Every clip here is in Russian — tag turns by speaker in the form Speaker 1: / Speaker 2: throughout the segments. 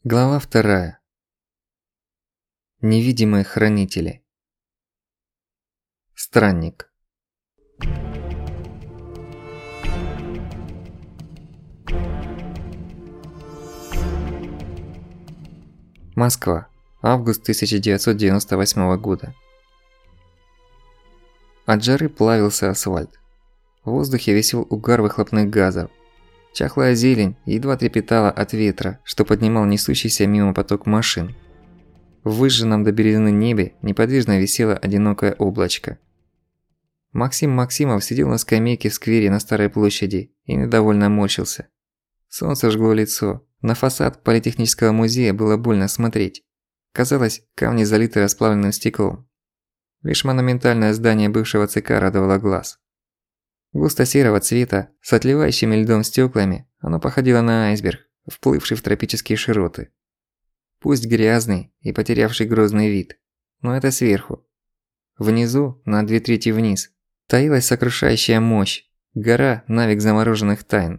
Speaker 1: Глава 2. Невидимые хранители. Странник. Москва. Август 1998 года. От жары плавился асфальт. В воздухе висел угар выхлопных газов. Чахлая зелень едва трепетала от ветра, что поднимал несущийся мимо поток машин. В выжженном до белизны небе неподвижно висело одинокое облачко. Максим Максимов сидел на скамейке в сквере на Старой площади и недовольно морщился. Солнце жгло лицо, на фасад Политехнического музея было больно смотреть. Казалось, камни залиты расплавленным стеклом. Лишь монументальное здание бывшего ЦК радовало глаз. Густо-серого цвета, с отливающими льдом стёклами, оно походило на айсберг, вплывший в тропические широты. Пусть грязный и потерявший грозный вид, но это сверху. Внизу, на 2/3 вниз, таилась сокрушающая мощь, гора навек замороженных тайн.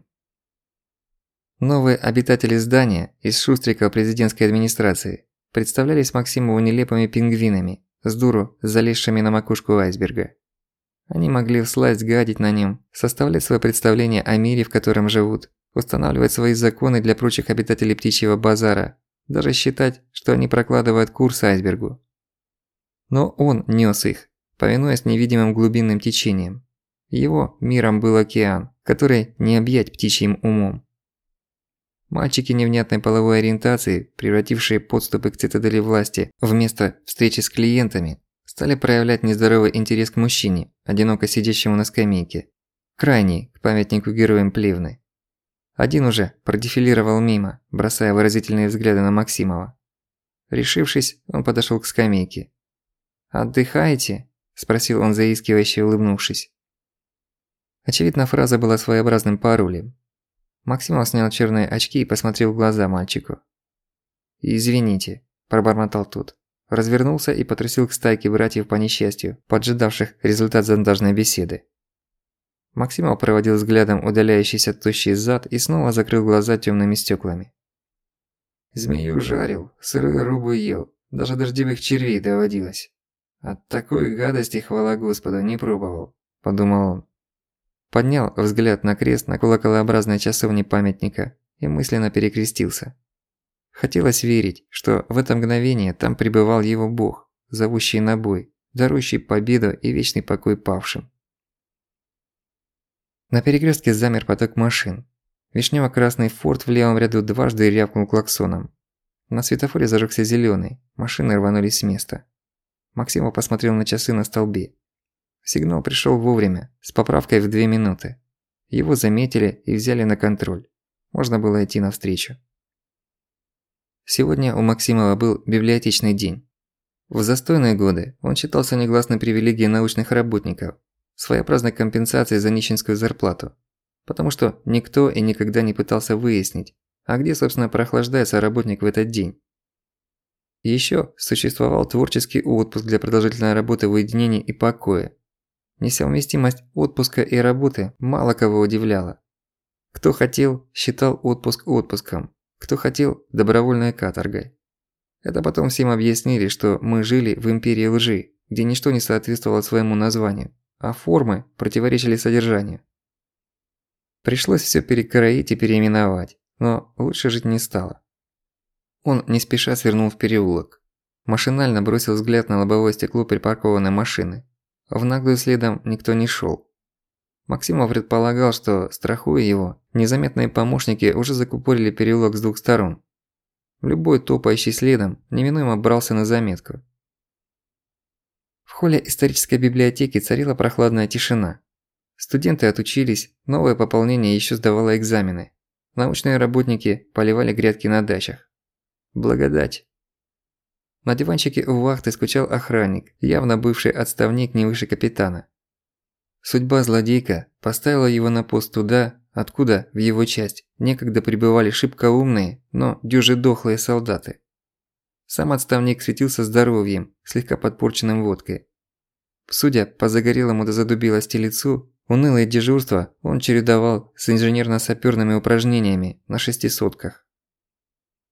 Speaker 1: Новые обитатели здания из шустриков президентской администрации представлялись Максимову нелепыми пингвинами, сдуру залезшими на макушку айсберга. Они могли всласть гадить на нем, составлять своё представление о мире, в котором живут, устанавливать свои законы для прочих обитателей птичьего базара, даже считать, что они прокладывают курс айсбергу. Но он нёс их, повинуясь невидимым глубинным течениям. Его миром был океан, который не объять птичьим умом. Мальчики невнятной половой ориентации, превратившие подступы к цитадели власти в место встречи с клиентами, стали проявлять нездоровый интерес к мужчине, одиноко сидящему на скамейке, крайний к памятнику героям Плевны. Один уже продефилировал мимо, бросая выразительные взгляды на Максимова. Решившись, он подошёл к скамейке. «Отдыхаете?» – спросил он, заискивающе улыбнувшись. Очевидно, фраза была своеобразным паролем. Максимов снял чёрные очки и посмотрел в глаза мальчику. «Извините», – пробормотал тот. Развернулся и потрусил к стайке братьев по несчастью, поджидавших результат зондажной беседы. Максимов проводил взглядом удаляющийся тощий зад и снова закрыл глаза тёмными стёклами. «Змею жарил, сырую рыбу ел, даже дождевых червей доводилось. От такой гадости, хвала Господу, не пробовал», – подумал он. Поднял взгляд на крест на колоколообразной часовне памятника и мысленно перекрестился. Хотелось верить, что в это мгновение там пребывал его бог, зовущий на бой, дарующий победу и вечный покой павшим. На перекрестке замер поток машин. Вишнёво-красный форд в левом ряду дважды рявкнул клаксоном. На светофоре зажёгся зелёный, машины рванулись с места. Максимов посмотрел на часы на столбе. Сигнал пришёл вовремя, с поправкой в 2 минуты. Его заметили и взяли на контроль. Можно было идти навстречу. Сегодня у Максимова был библиотечный день. В застойные годы он считался негласной привилегией научных работников, своеобразной компенсацией за нищенскую зарплату, потому что никто и никогда не пытался выяснить, а где, собственно, прохлаждается работник в этот день. Ещё существовал творческий отпуск для продолжительной работы в уединении и покое. Несовместимость отпуска и работы мало кого удивляла. Кто хотел, считал отпуск отпуском. Кто хотел – добровольной каторгой. Это потом всем объяснили, что мы жили в империи лжи, где ничто не соответствовало своему названию, а формы противоречили содержанию. Пришлось всё перекроить и переименовать, но лучше жить не стало. Он не спеша свернул в переулок. Машинально бросил взгляд на лобовое стекло припаркованной машины. В наглую следом никто не шёл. Максимов предполагал, что, страхуя его, незаметные помощники уже закупорили переулок с 2 сторон. Любой топающий следом неминуемо брался на заметку. В холле исторической библиотеки царила прохладная тишина. Студенты отучились, новое пополнение ещё сдавало экзамены. Научные работники поливали грядки на дачах. Благодать. На диванчике у вахты скучал охранник, явно бывший отставник не выше капитана. Судьба злодейка поставила его на пост туда, откуда, в его часть, некогда прибывали шибко умные, но дюже дохлые солдаты. Сам отставник светился здоровьем, слегка подпорченным водкой. Судя по загорелому до задубелости лицу, унылые дежурства он чередовал с инженерно-сапёрными упражнениями на 6 сотках.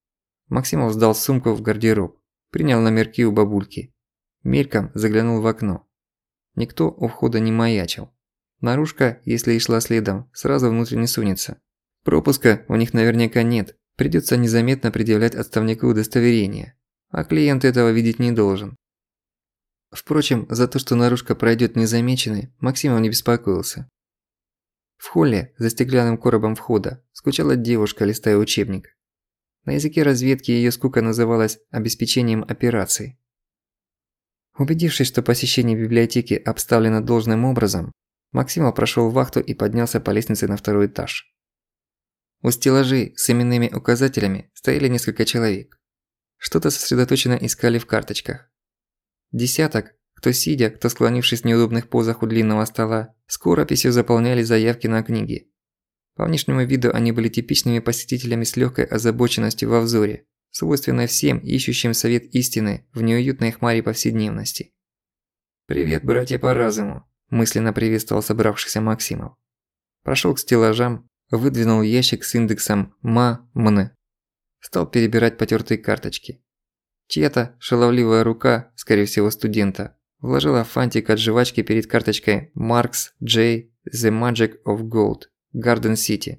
Speaker 1: Максимов сдал сумку в гардероб, принял номерки у бабульки. Мельком заглянул в окно. Никто у входа не маячил. Наружка, если и шла следом, сразу внутрь не сунется. Пропуска у них наверняка нет, придётся незаметно предъявлять отставнику удостоверение. А клиент этого видеть не должен. Впрочем, за то, что наружка пройдёт незамеченной, Максимов не беспокоился. В холле, за стеклянным коробом входа, скучала девушка, листая учебник. На языке разведки её скука называлась обеспечением операций. Убедившись, что посещение библиотеки обставлено должным образом, Максимов прошёл вахту и поднялся по лестнице на второй этаж. У стеллажей с именными указателями стояли несколько человек. Что-то сосредоточенно искали в карточках. Десяток, кто сидя, кто склонившись в неудобных позах у длинного стола, скорописью заполняли заявки на книги. По внешнему виду они были типичными посетителями с лёгкой озабоченностью во взоре, свойственной всем ищущим совет истины в неуютной хмаре повседневности. «Привет, братья по разуму!» – мысленно приветствовал собравшихся Максимов. Прошёл к стеллажам, выдвинул ящик с индексом МА-МН. Стал перебирать потёртые карточки. Чья-то шаловливая рука, скорее всего студента, вложила фантик от жвачки перед карточкой «Маркс J. The Magic of Gold. Garden City.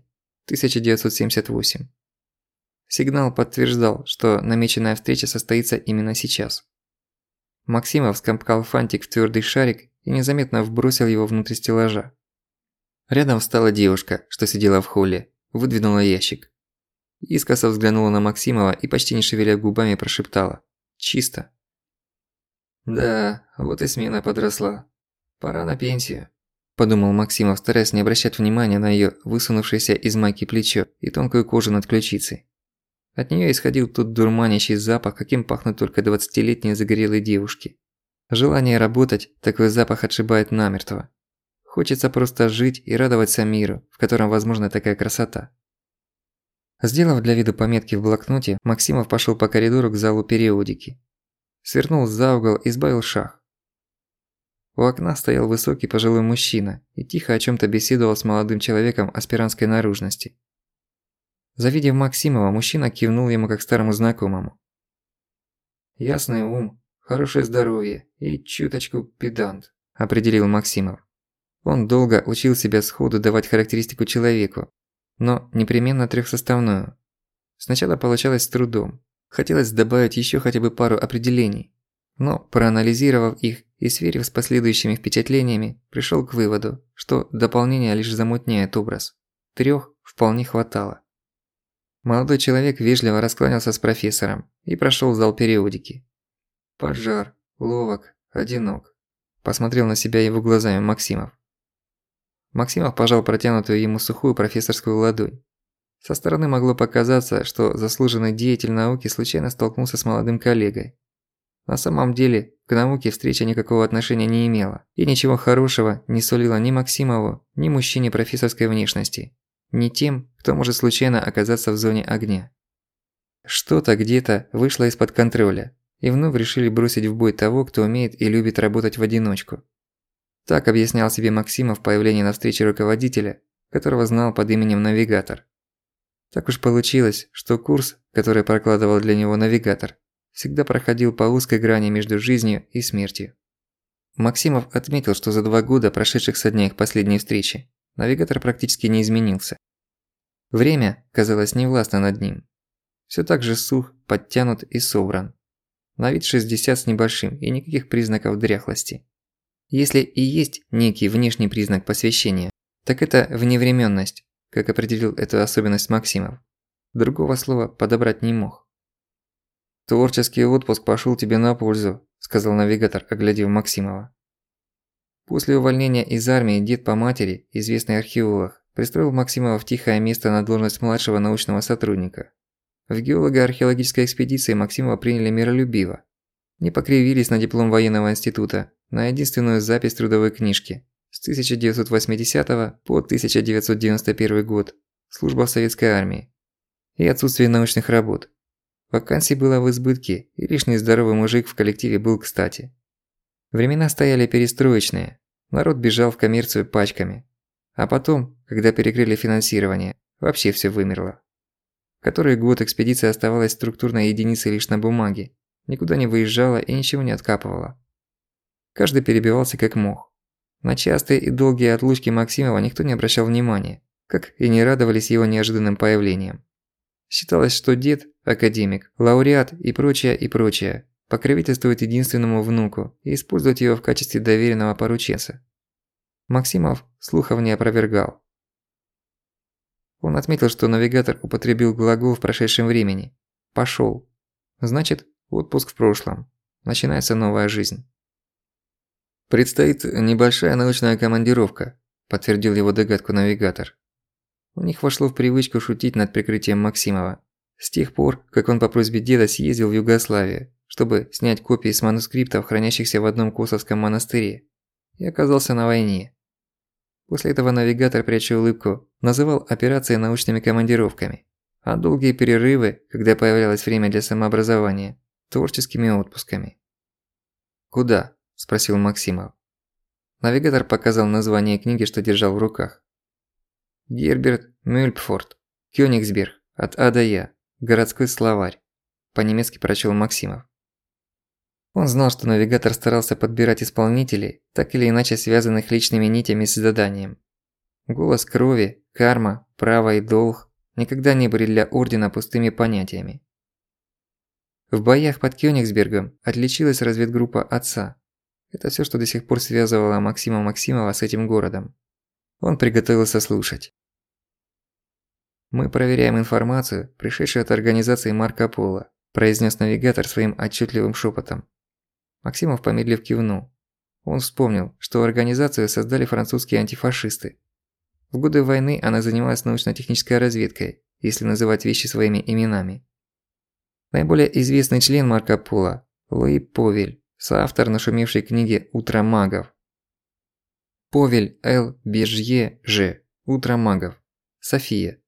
Speaker 1: 1978». Сигнал подтверждал, что намеченная встреча состоится именно сейчас. Максимов скомкал фантик в твёрдый шарик и незаметно вбросил его внутрь стеллажа. Рядом встала девушка, что сидела в холле, выдвинула ящик. Искоса взглянула на Максимова и почти не шевеля губами прошептала: «Чисто». «Да, вот и смена подросла. Пора на пенсию», – подумал Максимов, стараясь не обращать внимания на её высунувшееся из майки плечо и тонкую кожу над ключицей. От неё исходил тот дурманящий запах, каким пахнут только 20-летние загорелые девушки. Желание работать такой запах отшибает намертво. Хочется просто жить и радоваться миру, в котором возможна такая красота. Сделав для виду пометки в блокноте, Максимов пошёл по коридору к залу периодики. Свернул за угол и сбавил шаг. У окна стоял высокий пожилой мужчина и тихо о чём-то беседовал с молодым человеком аспирантской наружности. Завидев Максимова, мужчина кивнул ему как старому знакомому. «Ясный ум, хорошее здоровье и чуточку педант», – определил Максимов. Он долго учил себя сходу давать характеристику человеку, но непременно трёхсоставную. Сначала получалось с трудом. Хотелось добавить ещё хотя бы пару определений. Но, проанализировав их и сверив с последующими впечатлениями, пришёл к выводу, что дополнение лишь замутняет образ. 3 вполне хватало. Молодой человек вежливо раскланялся с профессором и прошёл в зал периодики. «Поджар, ловок, одинок», – посмотрел на себя его глазами Максимов. Максимов пожал протянутую ему сухую профессорскую ладонь. Со стороны могло показаться, что заслуженный деятель науки случайно столкнулся с молодым коллегой. На самом деле, к науке встреча никакого отношения не имела, и ничего хорошего не сулила ни Максимову, ни мужчине профессорской внешности, ни тем, кто может случайно оказаться в зоне огня. Что-то где-то вышло из-под контроля, и вновь решили бросить в бой того, кто умеет и любит работать в одиночку. Так объяснял себе Максимов появление на встрече руководителя, которого знал под именем Навигатор. Так уж получилось, что курс, который прокладывал для него Навигатор, всегда проходил по узкой грани между жизнью и смертью. Максимов отметил, что за 2 года, прошедших со дня их последней встречи, Навигатор практически не изменился. Время, казалось, не властно над ним. Всё так же сух, подтянут и собран. На вид 60 с небольшим и никаких признаков дряхлости. Если и есть некий внешний признак посвящения, так это вневремённость, как определил эту особенность Максимов. Другого слова подобрать не мог. «Творческий отпуск пошёл тебе на пользу», – сказал Навигатор, оглядев Максимова. После увольнения из армии дед по матери, известный археолог, пристроил Максимова в тихое место на должность младшего научного сотрудника. В геолого-археологической экспедиции Максимова приняли миролюбиво. Не покривились на диплом военного института, на единственную запись трудовой книжки с 1980 по 1991 год, служба в советской армии, и отсутствие научных работ. Вакансий было в избытке, и лишний здоровый мужик в коллективе был кстати. Времена стояли перестроечные, народ бежал в коммерцию пачками. А потом, когда перекрыли финансирование, вообще всё вымерло. Который год экспедиция оставалась структурной единицей лишь на бумаге, никуда не выезжала и ничего не откапывала. Каждый перебивался как мог. На частые и долгие отлучки Максимова никто не обращал внимания, как и не радовались его неожиданным появлениям. Считалось, что дед, академик, лауреат и прочее, покровительствует единственному внуку и использует его в качестве доверенного порученца. Максимов слухов не опровергал. Он отметил, что навигатор употребил глагол в прошедшем времени. «Пошёл». Значит, отпуск в прошлом. Начинается новая жизнь. «Предстоит небольшая научная командировка», – подтвердил его догадку навигатор. У них вошло в привычку шутить над прикрытием Максимова. С тех пор, как он по просьбе деда съездил в Югославию, чтобы снять копии с манускриптов, хранящихся в одном косовском монастыре, и оказался на войне. После этого навигатор, пряча улыбку, называл операции научными командировками, а долгие перерывы, когда появлялось время для самообразования, творческими отпусками. «Куда?» – спросил Максимов. Навигатор показал название книги, что держал в руках. «Герберт Мюльпфорт. Кёнигсберг. От А до Я. Городской словарь», – по-немецки прочёл Максимов. Он знал, что навигатор старался подбирать исполнителей, так или иначе связанных личными нитями с заданием. Голос крови, карма, право и долг никогда не были для Ордена пустыми понятиями. В боях под Кёнигсбергом отличилась разведгруппа отца. Это всё, что до сих пор связывало Максима Максимова с этим городом. Он приготовился слушать. «Мы проверяем информацию, пришедшую от организации Марко Поло», – произнес навигатор своим отчетливым шепотом. Максимов, помедлив, кивнул. Он вспомнил, что организацию создали французские антифашисты. В годы войны она занималась научно-технической разведкой, если называть вещи своими именами. Наиболее известный член Марко Поло – Луи Повель, соавтор нашумевшей книги «Утро магов». Повель Л. Бержье Ж. «Утро магов». София,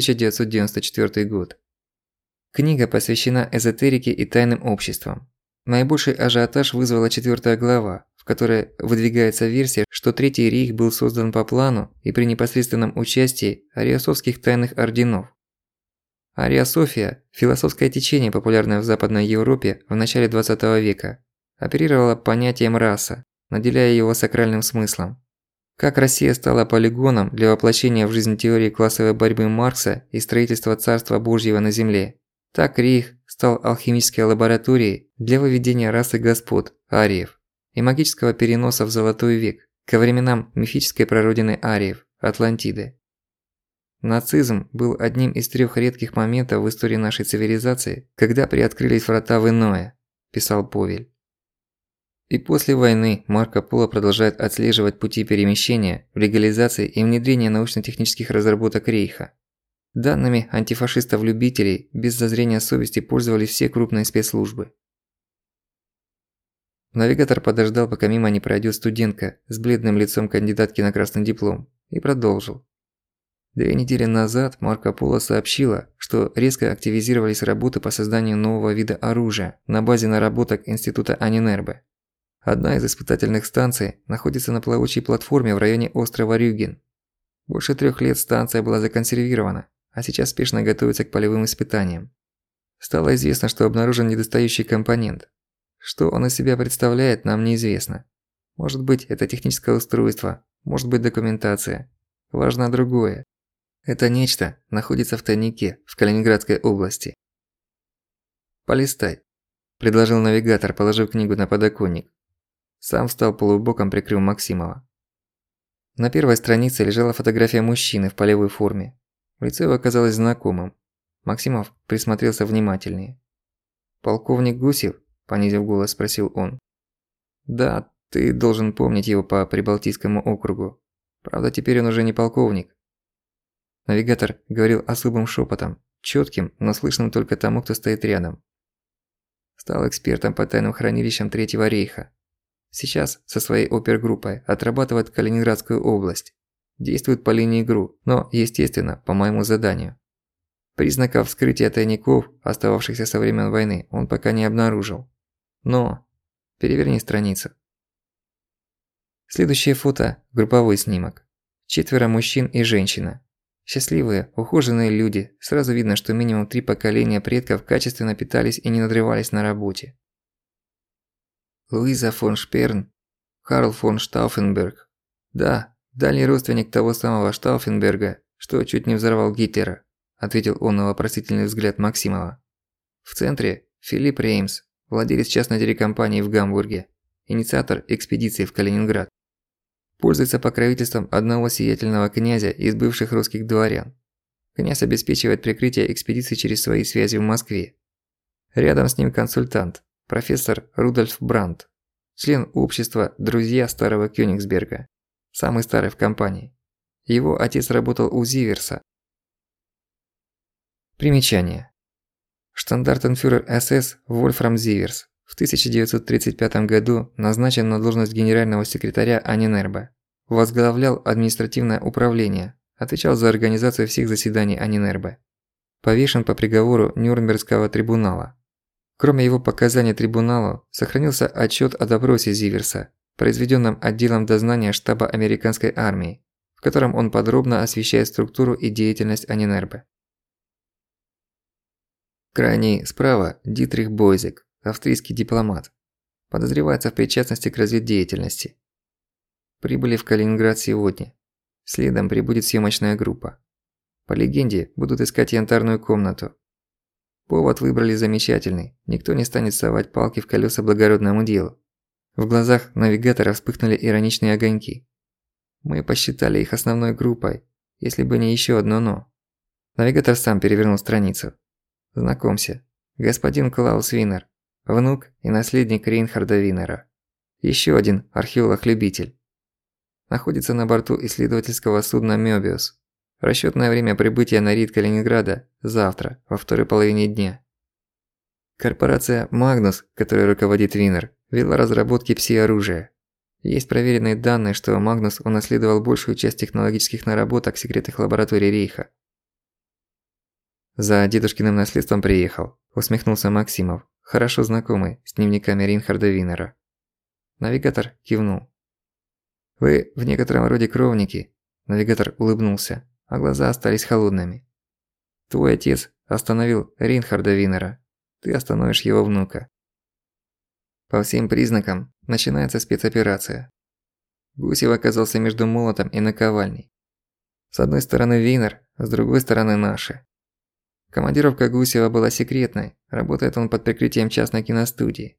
Speaker 1: 1994 год. Книга посвящена эзотерике и тайным обществам. Наибольший ажиотаж вызвала 4 глава, в которой выдвигается версия, что Третий рейх был создан по плану и при непосредственном участии ариософских тайных орденов. Ариософия – философское течение, популярное в Западной Европе в начале 20 века, оперировала понятием раса, наделяя его сакральным смыслом. Как Россия стала полигоном для воплощения в жизнь теории классовой борьбы Маркса и строительства Царства Божьего на земле, так рейх стал алхимической лабораторией для выведения расы господ, ариев, и магического переноса в Золотой век, ко временам мифической прародины ариев, Атлантиды. Нацизм был одним из 3 редких моментов в истории нашей цивилизации, когда приоткрылись врата в иное, писал Повель. И после войны Марко Поло продолжает отслеживать пути перемещения, легализации и внедрения научно-технических разработок рейха. Данными антифашистов-любителей без зазрения совести пользовались все крупные спецслужбы. Навигатор подождал, пока мимо не пройдёт студентка с бледным лицом кандидатки на красный диплом, и продолжил. 2 недели назад Марко Поло сообщила, что резко активизировались работы по созданию нового вида оружия на базе наработок Института Анинербе. Одна из испытательных станций находится на плавучей платформе в районе острова Рюген. Больше 3 лет станция была законсервирована, а сейчас спешно готовится к полевым испытаниям. Стало известно, что обнаружен недостающий компонент. Что он из себя представляет, нам неизвестно. Может быть, это техническое устройство, может быть, документация. Важно другое. Это нечто находится в тайнике в Калининградской области. «Полистай», – предложил навигатор, положив книгу на подоконник. Сам встал полубоком, прикрыв Максимова. На первой странице лежала фотография мужчины в полевой форме. Лицо его оказалось знакомым. Максимов присмотрелся внимательнее. «Полковник Гусев?» – понизив голос, спросил он. «Да, ты должен помнить его по Прибалтийскому округу. Правда, теперь он уже не полковник». Навигатор говорил особым шепотом, чётким, но слышным только тому, кто стоит рядом. Стал экспертом по тайным хранилищам Третьего рейха. Сейчас со своей опергруппой отрабатывает Калининградскую область. Действует по линии ГРУ, но, естественно, по моему заданию. Признаков вскрытия тайников, остававшихся со времен войны, он пока не обнаружил. Но... Переверни страницу. Следующее фото – групповой снимок. 4 мужчин и женщина. Счастливые, ухоженные люди, сразу видно, что минимум 3 поколения предков качественно питались и не надрывались на работе. Луиза фон Шперн, Карл фон Штауфенберг. Да, дальний родственник того самого Штауфенберга, что чуть не взорвал Гитлера, ответил он на вопросительный взгляд Максимова. В центре Филипп Реймс, владелец частной телекомпании в Гамбурге, инициатор экспедиции в Калининград. Пользуется покровительством одного сиятельного князя из бывших русских дворян. Князь обеспечивает прикрытие экспедиции через свои связи в Москве. Рядом с ним консультант, профессор Рудольф Брандт, член общества «Друзья старого Кёнигсберга», самый старый в компании. Его отец работал у Зиверса. Примечание. Штандартенфюрер СС Вольфрам Зиверс в 1935 году назначен на должность генерального секретаря Анинербе, возглавлял административное управление, отвечал за организацию всех заседаний Анинербе. Повешен по приговору Нюрнбергского трибунала. Кроме его показаний трибуналу, сохранился отчет о допросе Зиверса, произведенном отделом дознания штаба американской армии, в котором он подробно освещает структуру и деятельность Анинербе. Крайний справа Дитрих Бойзек, австрийский дипломат. Подозревается в причастности к разведдеятельности. Прибыли в Калининград сегодня. Следом прибудет съемочная группа. По легенде, будут искать янтарную комнату. Повод выбрали замечательный, никто не станет совать палки в колёса благородному делу. В глазах навигатора вспыхнули ироничные огоньки. Мы посчитали их основной группой, если бы не ещё одно «но». Навигатор сам перевернул страницу. Знакомься, господин Клаус Винер, внук и наследник Рейнхарда Винера. Ещё один археолог-любитель. Находится на борту исследовательского судна «Мёбиус». Расчётное время прибытия на рейд Калининграда – завтра, во второй половине дня. Корпорация «Магнус», которой руководит Винер, вела разработки пси-оружия. Есть проверенные данные, что «Магнус» унаследовал большую часть технологических наработок секретных лабораторий Рейха. «За дедушкиным наследством приехал», – усмехнулся Максимов, хорошо знакомый с дневниками Рейнхарда Винера. Навигатор кивнул. «Вы в некотором роде кровники», – навигатор улыбнулся, а глаза остались холодными. «Твой отец остановил Рейнхарда Винера, ты остановишь его внука». По всем признакам начинается спецоперация. Гусев оказался между молотом и наковальней. С одной стороны Винер, с другой стороны наши. Командировка Гусева была секретной, работает он под прикрытием частной киностудии.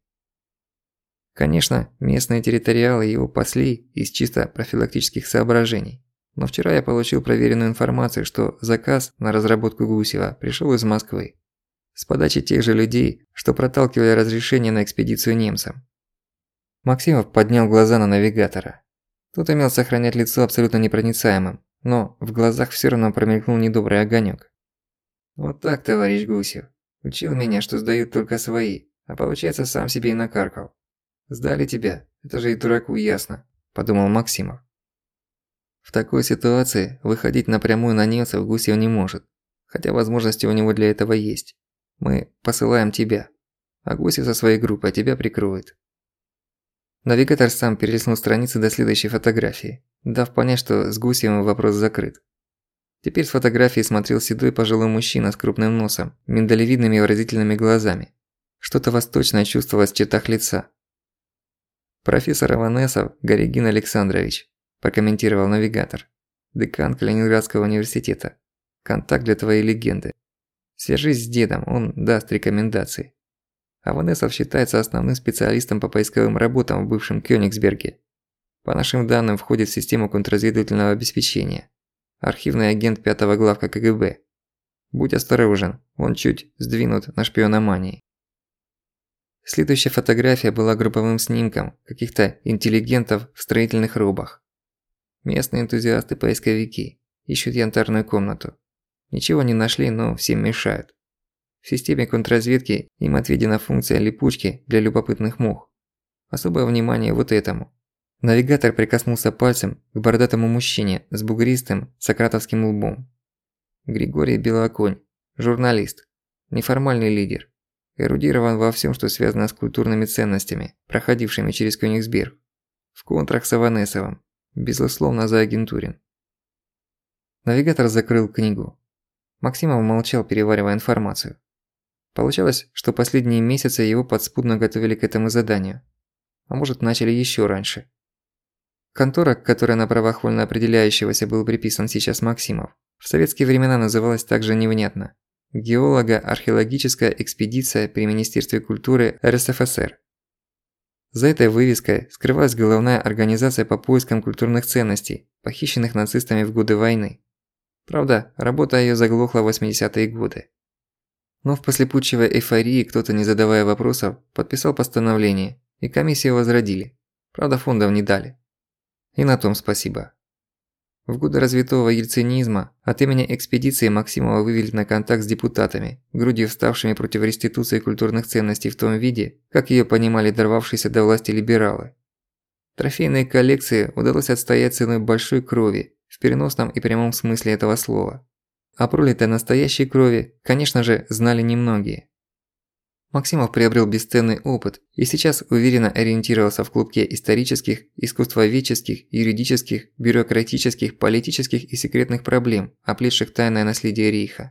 Speaker 1: Конечно, местные территориалы его пасли из чисто профилактических соображений. Но вчера я получил проверенную информацию, что заказ на разработку Гусева пришёл из Москвы. С подачи тех же людей, что проталкивали разрешение на экспедицию немцам. Максимов поднял глаза на навигатора. Тот умел сохранять лицо абсолютно непроницаемым, но в глазах всё равно промелькнул недобрый огонёк. «Вот так, товарищ Гусев. Учил меня, что сдают только свои, а получается сам себе и накаркал. Сдали тебя, это же и дураку ясно», – подумал Максимов. В такой ситуации выходить напрямую на немцев Гусев не может, хотя возможности у него для этого есть. Мы посылаем тебя, а Гусев со своей группой тебя прикроет. Навигатор сам перелистнул страницы до следующей фотографии, дав понять, что с Гусевым вопрос закрыт. Теперь с фотографии смотрел седой пожилой мужчина с крупным носом, миндалевидными выразительными глазами. Что-то восточное чувствовалось в чертах лица. «Профессор Аванесов Горегин Александрович», – прокомментировал навигатор. «Декан Калининградского университета. Контакт для твоей легенды. Свяжись с дедом, он даст рекомендации. Аванесов считается основным специалистом по поисковым работам в бывшем Кёнигсберге. По нашим данным, входит в систему контрразведывательного обеспечения. Архивный агент 5-го главка КГБ. Будь осторожен, он чуть сдвинут на шпиономании». Следующая фотография была групповым снимком каких-то интеллигентов в строительных робах. Местные энтузиасты-поисковики ищут янтарную комнату. Ничего не нашли, но всем мешают. В системе контрразведки им отведена функция липучки для любопытных мух. Особое внимание вот этому. Навигатор прикоснулся пальцем к бородатому мужчине с бугристым сократовским лбом. Григорий Белоконь, журналист, неформальный лидер. Эрудирован во всем, что связано с культурными ценностями, проходившими через Кёнигсберг. В контрах с Аванесовым. Безусловно, заагентурен. Навигатор закрыл книгу. Максимов молчал, переваривая информацию. Получалось, что последние месяцы его подспудно готовили к этому заданию. А может, начали ещё раньше. Контора, к которой на правах вольно определяющегося был приписан сейчас Максимов, в советские времена называлась также невнятно – Геолого-археологическая экспедиция при Министерстве культуры РСФСР. За этой вывеской скрывалась головная организация по поискам культурных ценностей, похищенных нацистами в годы войны. Правда, работа её заглохла в 80-е годы. Но в послепутчевой эйфории кто-то, не задавая вопросов, подписал постановление, и комиссию возродили. Правда, фондов не дали. И на том спасибо. В годы развитого ельцинизма от имени экспедиции Максимова вывели на контакт с депутатами, грудью вставшими против реституции культурных ценностей в том виде, как её понимали дорвавшиеся до власти либералы. Трофейные коллекции удалось отстоять ценой большой крови, в переносном и прямом смысле этого слова. О пролитой настоящей крови, конечно же, знали немногие. Максимов приобрел бесценный опыт и сейчас уверенно ориентировался в клубке исторических, искусствоведческих, юридических, бюрократических, политических и секретных проблем, оплетших тайное наследие Рейха.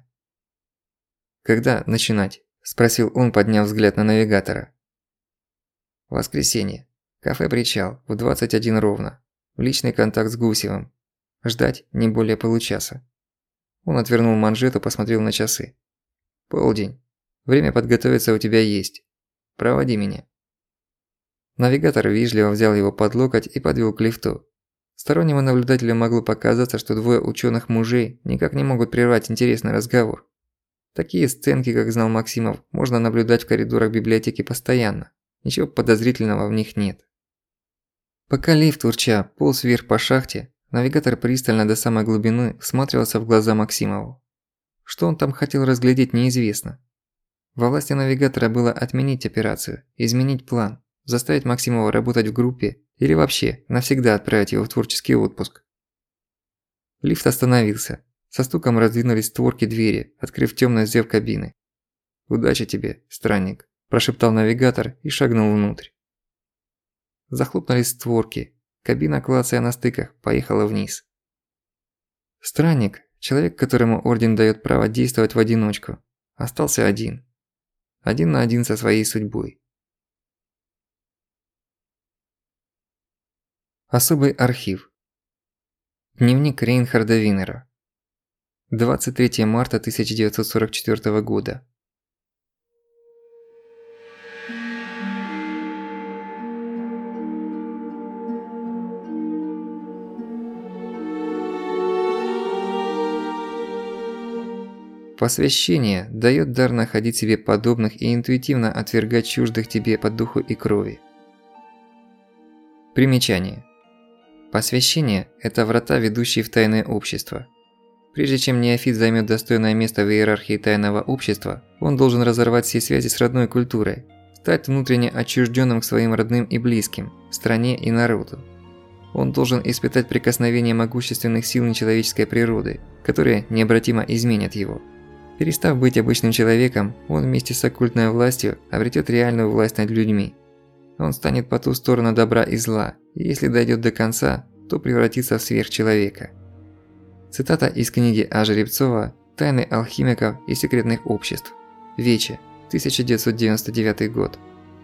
Speaker 1: «Когда начинать?» – спросил он, подняв взгляд на навигатора. «Воскресенье. Кафе «Причал» в 21 ровно. В личный контакт с Гусевым. Ждать не более получаса». Он отвернул манжету, посмотрел на часы. «Полдень. Время подготовиться у тебя есть. Проводи меня». Навигатор вежливо взял его под локоть и подвел к лифту. Стороннему наблюдателю могло показаться, что двое ученых мужей никак не могут прервать интересный разговор. Такие сценки, как знал Максимов, можно наблюдать в коридорах библиотеки постоянно. Ничего подозрительного в них нет. Пока лифт, урча, полз вверх по шахте, навигатор пристально до самой глубины всматривался в глаза Максимову. Что он там хотел разглядеть, неизвестно. Во власти навигатора было отменить операцию, изменить план, заставить Максимова работать в группе или вообще навсегда отправить его в творческий отпуск. Лифт остановился. Со стуком раздвинулись створки двери, открыв тёмный зев кабины. «Удачи тебе, странник», – прошептал навигатор и шагнул внутрь. Захлопнулись створки. Кабина, клацая на стыках, поехала вниз. Странник, человек, которому орден даёт право действовать в одиночку, остался один. Один на один со своей судьбой. Особый архив. Дневник Рейнхарда Винера. 23 марта 1944 года. Посвящение даёт дар находить себе подобных и интуитивно отвергать чуждых тебе по духу и крови. Примечание. Посвящение – это врата, ведущие в тайное общество. Прежде чем неофит займёт достойное место в иерархии тайного общества, он должен разорвать все связи с родной культурой, стать внутренне отчуждённым к своим родным и близким, стране и народу. Он должен испытать прикосновение могущественных сил нечеловеческой природы, которые необратимо изменят его. Перестав быть обычным человеком, он вместе с оккультной властью обретёт реальную власть над людьми. Он станет по ту сторону добра и зла, и если дойдёт до конца, то превратится в сверхчеловека. Цитата из книги А. Жеребцова «Тайны алхимиков и секретных обществ». Вече, 1999 год.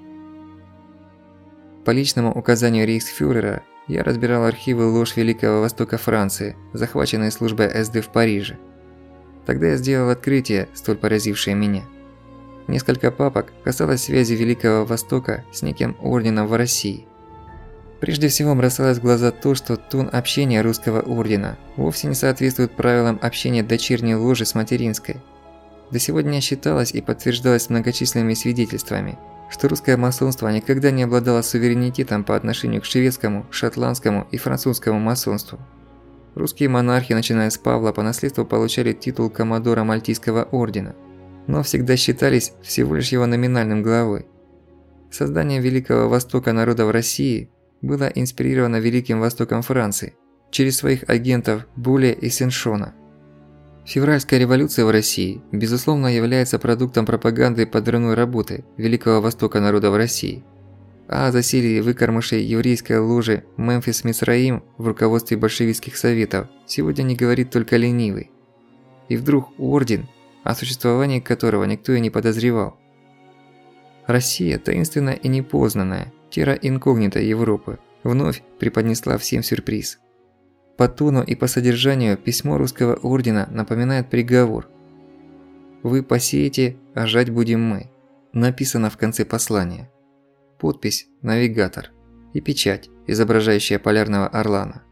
Speaker 1: По личному указанию рейхсфюрера я разбирал архивы лож Великого Востока Франции, захваченные службой СД в Париже. Тогда я сделал открытие, столь поразившее меня. Несколько папок касалось связи Великого Востока с неким орденом в России. Прежде всего бросалось в глаза то, что тон общения русского ордена вовсе не соответствует правилам общения дочерней ложи с материнской. До сегодня считалось и подтверждалось многочисленными свидетельствами, что русское масонство никогда не обладало суверенитетом по отношению к шведскому, шотландскому и французскому масонству. Русские монархи, начиная с Павла, по наследству получали титул коммодора Мальтийского ордена, но всегда считались всего лишь его номинальным главой. Создание Великого Востока народов России было инспирировано Великим Востоком Франции через своих агентов Буле и Сен-Шона. Февральская революция в России, безусловно, является продуктом пропаганды подрывной работы Великого Востока народов России. а засилии выкормышей еврейской ложи Мемфис Мицраим в руководстве большевистских советов сегодня не говорит только ленивый. И вдруг орден, о существовании которого никто и не подозревал. Россия, таинственная и непознанная, терра инкогнита Европы, вновь преподнесла всем сюрприз. По тону и по содержанию письмо русского ордена напоминает приговор. «Вы посеете, а жать будем мы», написано в конце послания. Подпись «Навигатор» и печать, изображающая полярного орлана.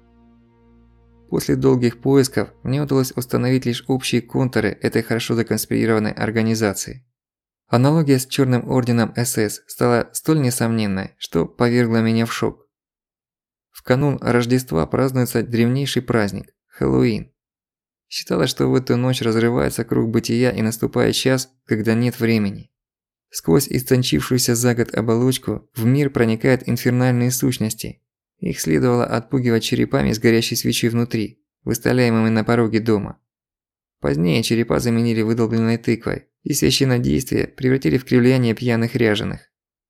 Speaker 1: После долгих поисков мне удалось установить лишь общие контуры этой хорошо законспирированной организации. Аналогия с Черным орденом СС стала столь несомненной, что повергла меня в шок. В канун Рождества празднуется древнейший праздник – Хэллоуин. Считалось, что в эту ночь разрывается круг бытия и наступает час, когда нет времени. Сквозь истончившуюся за год оболочку в мир проникают инфернальные сущности. Их следовало отпугивать черепами с горящей свечой внутри, выставляемыми на пороге дома. Позднее черепа заменили выдолбленной тыквой, и священнодействие превратили в кривляние пьяных ряженых.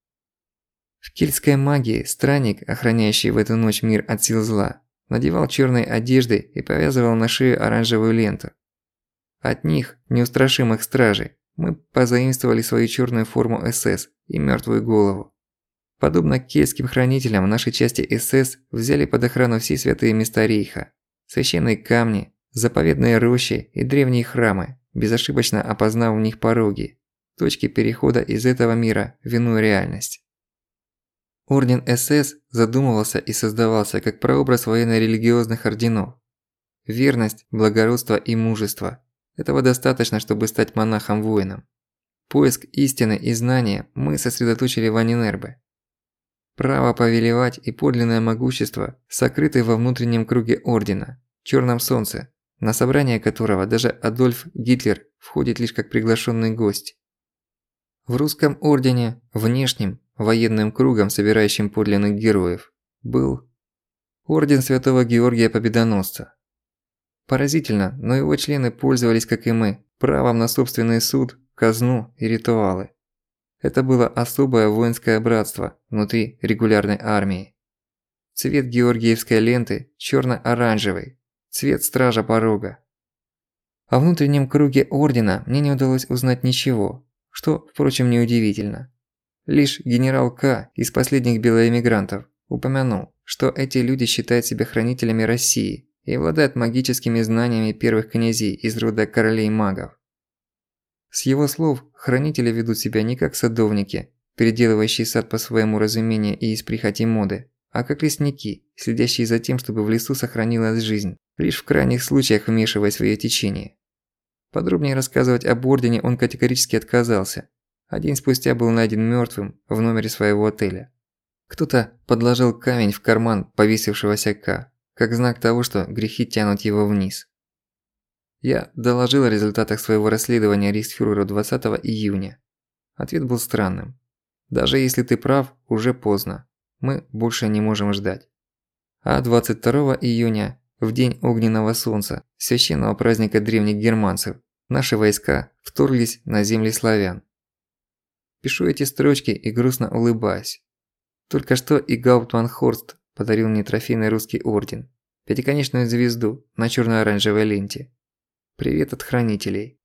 Speaker 1: В кельтской магии странник, охраняющий в эту ночь мир от сил зла, надевал черные одежды и повязывал на шею оранжевую ленту. От них, неустрашимых стражей, мы позаимствовали свою черную форму СС и мертвую голову. Подобно кельтским хранителям, наши части СС взяли под охрану все святые места Рейха, священные камни, заповедные рощи и древние храмы, безошибочно опознав в них пороги, точки перехода из этого мира в иную реальность. Орден СС задумывался и создавался как прообраз военно-религиозных орденов. Верность, благородство и мужество – этого достаточно, чтобы стать монахом-воином. Поиск истины и знания мы сосредоточили в Анинербе. Право повелевать и подлинное могущество сокрыты во внутреннем круге Ордена, Черном Солнце, на собрание которого даже Адольф Гитлер входит лишь как приглашенный гость. В русском Ордене, внешним, военным кругом, собирающим подлинных героев, был Орден Святого Георгия Победоносца. Поразительно, но его члены пользовались, как и мы, правом на собственный суд, казну и ритуалы. Это было особое воинское братство внутри регулярной армии. Цвет георгиевской ленты – чёрно-оранжевый, цвет стража порога. О внутреннем круге Ордена мне не удалось узнать ничего, что, впрочем, неудивительно. Лишь генерал К. из последних белоэмигрантов упомянул, что эти люди считают себя хранителями России и обладают магическими знаниями первых князей из рода королей-магов. С его слов, хранители ведут себя не как садовники, переделывающие сад по своему разумению и из прихоти моды, а как лесники, следящие за тем, чтобы в лесу сохранилась жизнь, лишь в крайних случаях вмешиваясь в её течение. Подробнее рассказывать об Ордене он категорически отказался, а день спустя был найден мёртвым в номере своего отеля. Кто-то подложил камень в карман повесившегося К, как знак того, что грехи тянут его вниз. Я доложил о результатах своего расследования рейхсфюреру 20 июня. Ответ был странным. Даже если ты прав, уже поздно. Мы больше не можем ждать. А 22 июня, в день огненного солнца, священного праздника древних германцев, наши войска вторглись на земли славян. Пишу эти строчки и грустно улыбаюсь. Только что и Гауптман Хорст подарил мне трофейный русский орден, пятиконечную звезду на чёрно-оранжевой ленте. Привет от хранителей.